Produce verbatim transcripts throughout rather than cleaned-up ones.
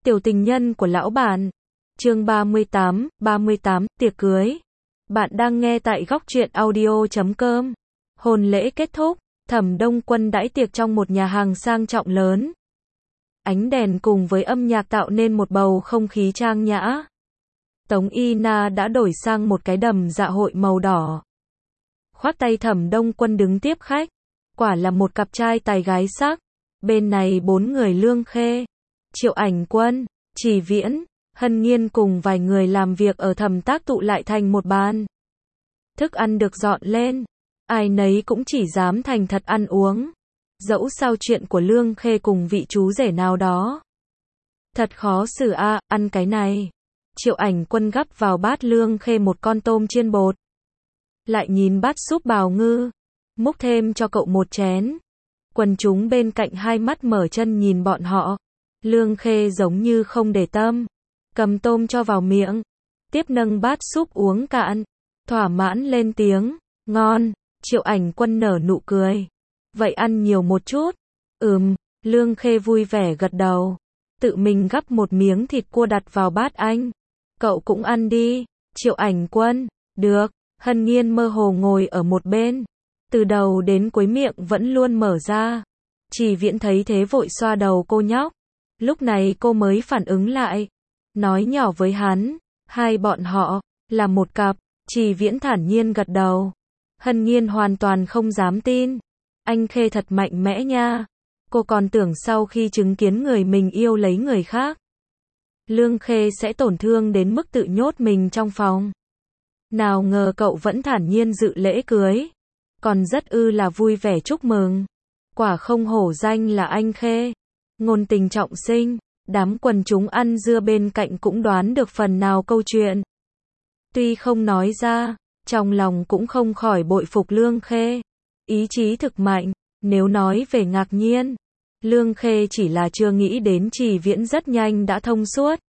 Tiểu tình nhân của lão bản. Chương ba mươi tám, ba mươi tám, tiệc cưới. Bạn đang nghe tại góc truyện audio chấm com. Hôn lễ kết thúc, Thẩm Đông Quân đãi tiệc trong một nhà hàng sang trọng lớn. Ánh đèn cùng với âm nhạc tạo nên một bầu không khí trang nhã. Tống Y Na đã đổi sang một cái đầm dạ hội màu đỏ. Khoác tay Thẩm Đông Quân đứng tiếp khách. Quả là một cặp trai tài gái sắc. Bên này bốn người Lương Khê, Triệu Ảnh Quân, Chỉ Viễn, Hân Nhiên cùng vài người làm việc ở Thẩm Tác tụ lại thành một bàn. Thức ăn được dọn lên, ai nấy cũng chỉ dám thành thật ăn uống. Dẫu sao chuyện của Lương Khê cùng vị chú rể nào đó. Thật khó xử a, à, ăn cái này. Triệu Ảnh Quân gắp vào bát Lương Khê một con tôm chiên bột. Lại nhìn bát súp bào ngư, múc thêm cho cậu một chén. Quần chúng bên cạnh hai mắt mở chân nhìn bọn họ. Lương Khê giống như không để tâm, cầm tôm cho vào miệng, tiếp nâng bát súp uống cạn, thỏa mãn lên tiếng, ngon. Triệu Ảnh Quân nở nụ cười. Vậy ăn nhiều một chút. Ừm, Lương Khê vui vẻ gật đầu, tự mình gắp một miếng thịt cua đặt vào bát anh. Cậu cũng ăn đi. Triệu Ảnh Quân, được. Hân Nhiên mơ hồ ngồi ở một bên, từ đầu đến cuối miệng vẫn luôn mở ra. Chỉ Viễn thấy thế vội xoa đầu cô nhóc. Lúc này cô mới phản ứng lại, nói nhỏ với hắn, hai bọn họ là một cặp. Chỉ Viễn thản nhiên gật đầu. Hân Nhiên hoàn toàn không dám tin. Anh Khê thật mạnh mẽ nha. Cô còn tưởng sau khi chứng kiến người mình yêu lấy người khác, Lương Khê sẽ tổn thương đến mức tự nhốt mình trong phòng. Nào ngờ cậu vẫn thản nhiên dự lễ cưới, còn rất ư là vui vẻ chúc mừng. Quả không hổ danh là anh Khê, ngôn tình trọng sinh. Đám quần chúng ăn dưa bên cạnh cũng đoán được phần nào câu chuyện. Tuy không nói ra, trong lòng cũng không khỏi bội phục Lương Khê. Ý chí thực mạnh. Nếu nói về ngạc nhiên, Lương Khê chỉ là chưa nghĩ đến Chỉ Viễn rất nhanh đã thông suốt,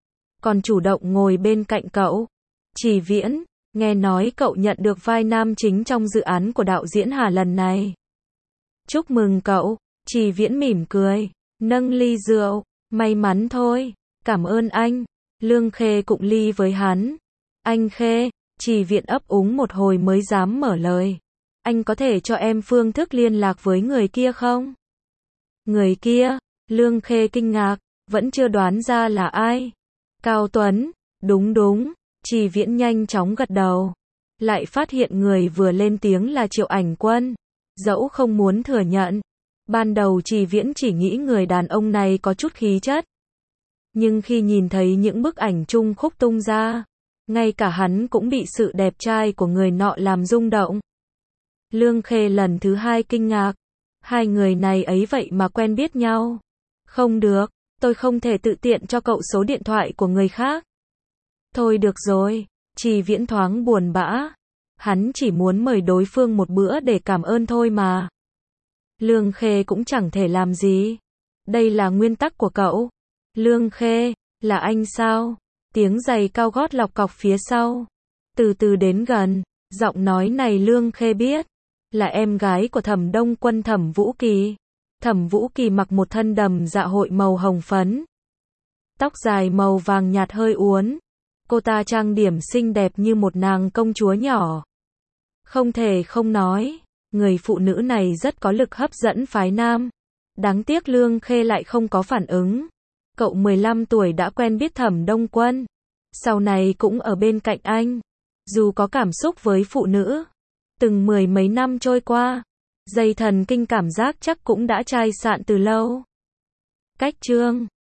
còn chủ động ngồi bên cạnh cậu. Chỉ Viễn, nghe nói cậu nhận được vai nam chính trong dự án của đạo diễn Hà lần này. Chúc mừng cậu. Chỉ Viễn mỉm cười, nâng ly rượu. May mắn thôi, cảm ơn anh. Lương Khê cụng ly với hắn. Anh Khê. Chỉ Viễn ấp úng một hồi mới dám mở lời. Anh có thể cho em phương thức liên lạc với người kia không? Người kia? Lương Khê kinh ngạc, vẫn chưa đoán ra là ai. Cao Tuấn, đúng đúng. Chỉ Viễn nhanh chóng gật đầu. Lại phát hiện người vừa lên tiếng là Triệu Ảnh Quân. Dẫu không muốn thừa nhận, ban đầu Chỉ Viễn chỉ nghĩ người đàn ông này có chút khí chất. Nhưng khi nhìn thấy những bức ảnh chung khúc tung ra, ngay cả hắn cũng bị sự đẹp trai của người nọ làm rung động. Lương Khê lần thứ hai kinh ngạc. Hai người này ấy vậy mà quen biết nhau. Không được, tôi không thể tự tiện cho cậu số điện thoại của người khác. Thôi được rồi. Chỉ Viễn thoáng buồn bã. Hắn chỉ muốn mời đối phương một bữa để cảm ơn thôi mà. Lương Khê cũng chẳng thể làm gì. Đây là nguyên tắc của cậu. Lương Khê, là anh sao? Tiếng giày cao gót lọc cọc phía sau. Từ từ đến gần, giọng nói này Lương Khê biết. Là em gái của Thẩm Đông Quân, Thẩm Vũ Kỳ. Thẩm Vũ Kỳ mặc một thân đầm dạ hội màu hồng phấn. Tóc dài màu vàng nhạt hơi uốn. Cô ta trang điểm xinh đẹp như một nàng công chúa nhỏ. Không thể không nói, người phụ nữ này rất có lực hấp dẫn phái nam. Đáng tiếc Lương Khê lại không có phản ứng. Cậu mười lăm tuổi đã quen biết Thẩm Đông Quân. Sau này cũng ở bên cạnh anh. Dù có cảm xúc với phụ nữ, từng mười mấy năm trôi qua, dây thần kinh cảm giác chắc cũng đã chai sạn từ lâu. Cách chương